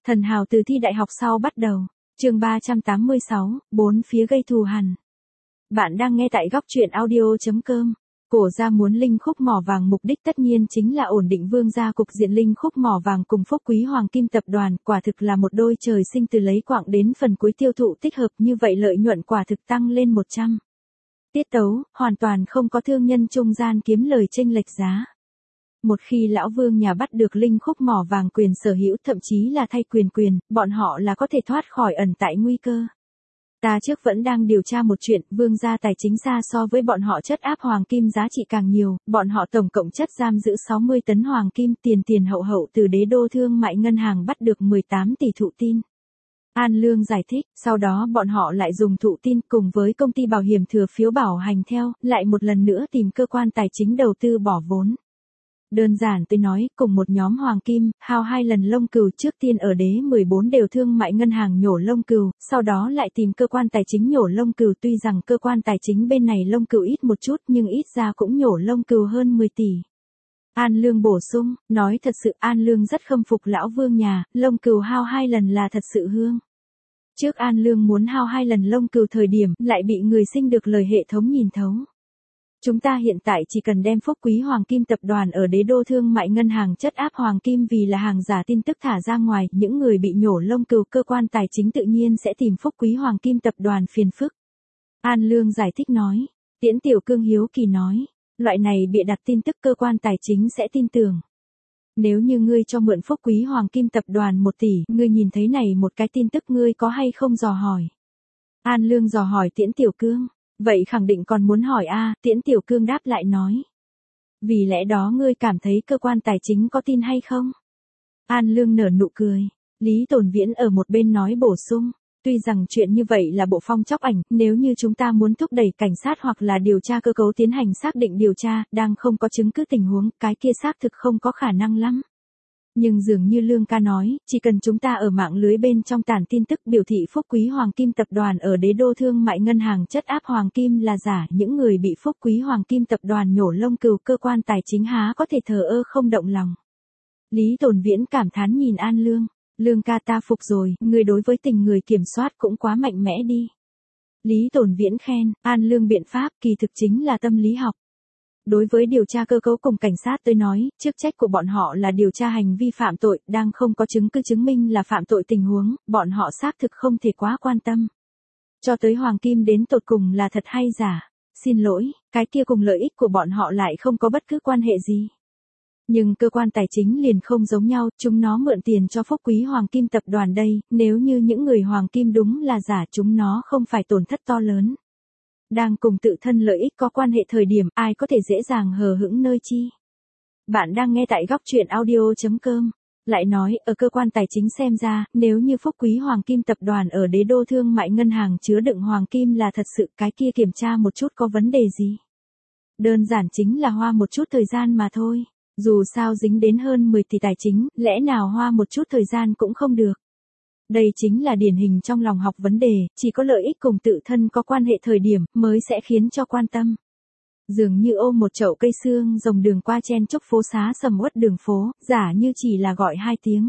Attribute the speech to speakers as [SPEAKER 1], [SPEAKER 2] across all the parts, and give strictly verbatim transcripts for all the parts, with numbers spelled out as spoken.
[SPEAKER 1] Thần hào từ thi đại học sau bắt đầu. Chương ba trăm tám mươi sáu, bốn phía gây thù hằn. Bạn đang nghe tại góc truyện audio chấm com. Cổ gia muốn linh khúc mỏ vàng, mục đích tất nhiên chính là ổn định vương gia cục diện. Linh khúc mỏ vàng cùng Phúc Quý Hoàng Kim tập đoàn quả thực là một đôi trời sinh, từ lấy quặng đến phần cuối tiêu thụ tích hợp, như vậy lợi nhuận quả thực tăng lên một trăm. Tiết tấu, hoàn toàn không có thương nhân trung gian kiếm lời chênh lệch giá. Một khi lão vương nhà bắt được linh khúc mỏ vàng quyền sở hữu, thậm chí là thay quyền quyền, bọn họ là có thể thoát khỏi ẩn tại nguy cơ. Ta trước vẫn đang điều tra một chuyện, vương gia tài chính xa so với bọn họ chất áp hoàng kim giá trị càng nhiều, bọn họ tổng cộng chất giam giữ sáu mươi tấn hoàng kim, tiền tiền hậu hậu từ đế đô thương mại ngân hàng bắt được mười tám tỷ thụ tin. An Lương giải thích, sau đó bọn họ lại dùng thụ tin cùng với công ty bảo hiểm thừa phiếu bảo hành theo, lại một lần nữa tìm cơ quan tài chính đầu tư bỏ vốn. Đơn giản tôi nói, cùng một nhóm hoàng kim, hao hai lần lông cừu, trước tiên ở đế mười bốn đều thương mại ngân hàng nhổ lông cừu, sau đó lại tìm cơ quan tài chính nhổ lông cừu. Tuy rằng cơ quan tài chính bên này lông cừu ít một chút, nhưng ít ra cũng nhổ lông cừu hơn mười tỷ. An Lương bổ sung, nói thật sự An Lương rất khâm phục lão vương nhà, lông cừu hao hai lần là thật sự hương. Trước An Lương muốn hao hai lần lông cừu thời điểm, lại bị người sinh được lời hệ thống nhìn thấu. Chúng ta hiện tại chỉ cần đem Phúc Quý Hoàng Kim tập đoàn ở đế đô thương mại ngân hàng chất áp hoàng kim vì là hàng giả tin tức thả ra ngoài, những người bị nhổ lông cừu cơ quan tài chính tự nhiên sẽ tìm Phúc Quý Hoàng Kim tập đoàn phiền phức. An Lương giải thích nói. Tiễn Tiểu Cương hiếu kỳ nói, loại này bịa đặt tin tức cơ quan tài chính sẽ tin tưởng. Nếu như ngươi cho mượn Phúc Quý Hoàng Kim tập đoàn một tỷ, ngươi nhìn thấy này một cái tin tức ngươi có hay không dò hỏi. An Lương dò hỏi Tiễn Tiểu Cương. Vậy khẳng định còn muốn hỏi a, à, Tiễn Tiểu Cương đáp lại nói. Vì lẽ đó ngươi cảm thấy cơ quan tài chính có tin hay không? An Lương nở nụ cười. Lý Tồn Viễn ở một bên nói bổ sung. Tuy rằng chuyện như vậy là bộ phong chóc ảnh, nếu như chúng ta muốn thúc đẩy cảnh sát hoặc là điều tra cơ cấu tiến hành xác định điều tra, đang không có chứng cứ tình huống, cái kia xác thực không có khả năng lắm. Nhưng dường như Lương ca nói, chỉ cần chúng ta ở mạng lưới bên trong tản tin tức biểu thị Phúc Quý Hoàng Kim tập đoàn ở đế đô thương mại ngân hàng chất áp hoàng kim là giả, những người bị Phúc Quý Hoàng Kim tập đoàn nhổ lông cừu cơ quan tài chính há có thể thờ ơ không động lòng. Lý Tồn Viễn cảm thán nhìn An Lương. Lương ca ta phục rồi, người đối với tình người kiểm soát cũng quá mạnh mẽ đi. Lý Tồn Viễn khen, An Lương biện pháp kỳ thực chính là tâm lý học. Đối với điều tra cơ cấu cùng cảnh sát tôi nói, chức trách của bọn họ là điều tra hành vi phạm tội, đang không có chứng cứ chứng minh là phạm tội tình huống, bọn họ xác thực không thể quá quan tâm. Cho tới hoàng kim đến tột cùng là thật hay giả, xin lỗi, cái kia cùng lợi ích của bọn họ lại không có bất cứ quan hệ gì. Nhưng cơ quan tài chính liền không giống nhau, chúng nó mượn tiền cho Phúc Quý Hoàng Kim tập đoàn đây, nếu như những người hoàng kim đúng là giả, chúng nó không phải tổn thất to lớn. Đang cùng tự thân lợi ích có quan hệ thời điểm, ai có thể dễ dàng hờ hững nơi chi. Bạn đang nghe tại góc truyện audio chấm com. Lại nói, ở cơ quan tài chính xem ra, nếu như Phúc Quý Hoàng Kim tập đoàn ở đế đô thương mại ngân hàng chứa đựng hoàng kim là thật sự, cái kia kiểm tra một chút có vấn đề gì. Đơn giản chính là hoa một chút thời gian mà thôi. Dù sao dính đến hơn mười tỷ tài chính, lẽ nào hoa một chút thời gian cũng không được. Đây chính là điển hình trong lòng học vấn đề, chỉ có lợi ích cùng tự thân có quan hệ thời điểm, mới sẽ khiến cho quan tâm. Dường như ôm một chậu cây xương rồng đường qua chen chúc phố xá sầm uất đường phố, giả như chỉ là gọi hai tiếng.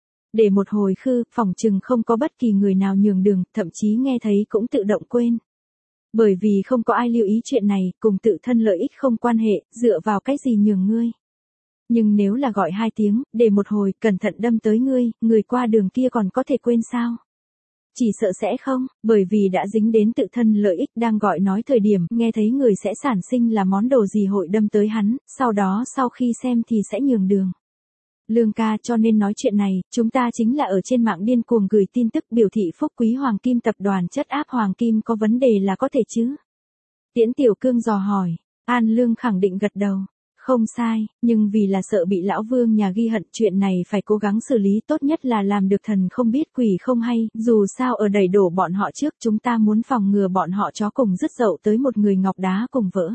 [SPEAKER 1] Để một hồi khư, phỏng chừng không có bất kỳ người nào nhường đường, thậm chí nghe thấy cũng tự động quên. Bởi vì không có ai lưu ý chuyện này, cùng tự thân lợi ích không quan hệ, dựa vào cái gì nhường ngươi. Nhưng nếu là gọi hai tiếng, để một hồi, cẩn thận đâm tới ngươi, người qua đường kia còn có thể quên sao? Chỉ sợ sẽ không, bởi vì đã dính đến tự thân lợi ích, đang gọi nói thời điểm, nghe thấy người sẽ sản sinh là món đồ gì hội đâm tới hắn, sau đó sau khi xem thì sẽ nhường đường. Lương ca, cho nên nói chuyện này, chúng ta chính là ở trên mạng điên cuồng gửi tin tức biểu thị Phúc Quý Hoàng Kim tập đoàn chất áp hoàng kim có vấn đề là có thể chứ? Tiễn Tiểu Cương dò hỏi. An Lương khẳng định gật đầu. Không sai, nhưng vì là sợ bị lão vương nhà ghi hận, chuyện này phải cố gắng xử lý, tốt nhất là làm được thần không biết quỷ không hay, dù sao ở đẩy đổ bọn họ trước, chúng ta muốn phòng ngừa bọn họ chó cùng dứt dậu tới một người ngọc đá cùng vỡ.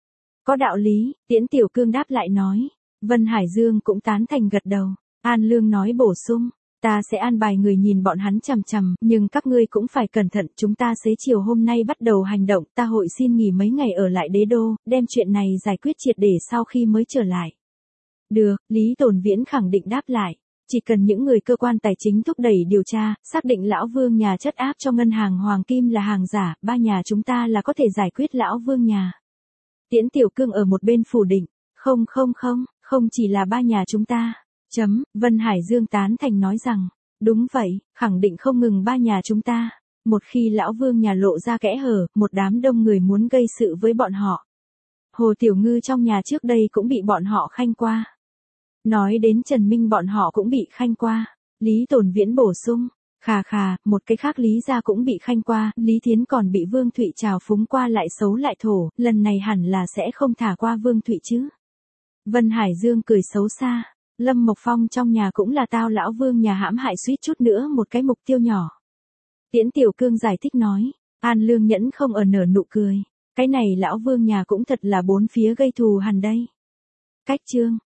[SPEAKER 1] Có đạo lý, Tiễn Tiểu Cương đáp lại nói. Vân Hải Dương cũng tán thành gật đầu. An Lương nói bổ sung. Ta sẽ an bài người nhìn bọn hắn chằm chằm, nhưng các ngươi cũng phải cẩn thận, chúng ta xế chiều hôm nay bắt đầu hành động, ta hội xin nghỉ mấy ngày ở lại đế đô, đem chuyện này giải quyết triệt để sau khi mới trở lại. Được, Lý Tồn Viễn khẳng định đáp lại. Chỉ cần những người cơ quan tài chính thúc đẩy điều tra, xác định lão Vương nhà chất áp cho ngân hàng Hoàng Kim là hàng giả, ba nhà chúng ta là có thể giải quyết lão Vương nhà. Tiễn Tiểu Cương ở một bên phủ định, không không không, không chỉ là ba nhà chúng ta. Chấm, Vân Hải Dương tán thành nói rằng, đúng vậy, khẳng định không ngừng ba nhà chúng ta. Một khi lão Vương nhà lộ ra kẽ hở, một đám đông người muốn gây sự với bọn họ. Hồ Tiểu Ngư trong nhà trước đây cũng bị bọn họ khanh qua. Nói đến Trần Minh bọn họ cũng bị khanh qua. Lý Tồn Viễn bổ sung, khà khà, một cái khác Lý gia cũng bị khanh qua, Lý Thiến còn bị Vương Thụy trào phúng qua lại xấu lại thổ, lần này hẳn là sẽ không thả qua Vương Thụy chứ. Vân Hải Dương cười xấu xa, Lâm Mộc Phong trong nhà cũng là tao lão Vương nhà hãm hại suýt chút nữa một cái mục tiêu nhỏ. Tiễn Tiểu Cương giải thích nói, An Lương Nhẫn không ở nở nụ cười, cái này lão Vương nhà cũng thật là bốn phía gây thù hằn đây. Cách chương